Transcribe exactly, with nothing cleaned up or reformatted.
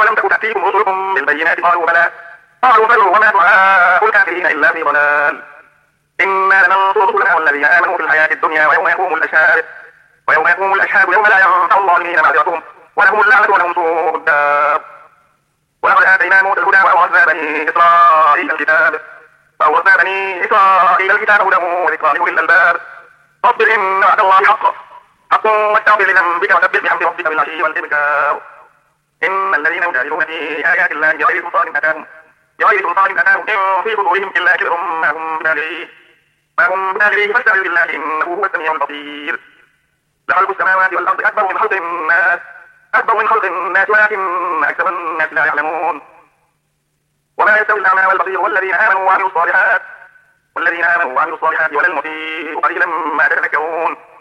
أولم تك تأتيكم رسلكم بالبينات قالوا بلى قالوا بلى وما دعاء الكافرين إلا في ضلال إنا لننصر رسلنا والذين آمنوا في الحياة الدنيا ويوم يقوم الأشهاد ويوم يقوم الأشهاد يوم لا ينفع الظالمين معذرتهم ولهم اللعنة ولهم سوء الدار. ولقد آتينا موسى الهدى وأورثنا بني إسرائيل الكتاب وأورثنا بني إسرائيل الكتاب هدى وذكرى لأولي الألباب. فاصبر إن وعد الله حق حق واستغفر لذنبك وسبح بحمد ربك بالعشي والإبكار. إن الذين يجادلون في آيات الله بغير سلطان أتاهم بغير سلطان أتاهم إن في صدورهم إلا كبر ما هم ببالغيه ما هم ببالغيه فاستعذ بالله إنه هو السميع البصير. لخلق السماوات والأرض أكبر من خلق الناس أكبر من خلق الناس ولكن أكثر الناس لا يعلمون. وما يستوي الأعمى والبصير والذين آمنوا وعملوا الصالحات والذين آمنوا وعملوا الصالحات ولا المسيء قليلا ما تتذكرون.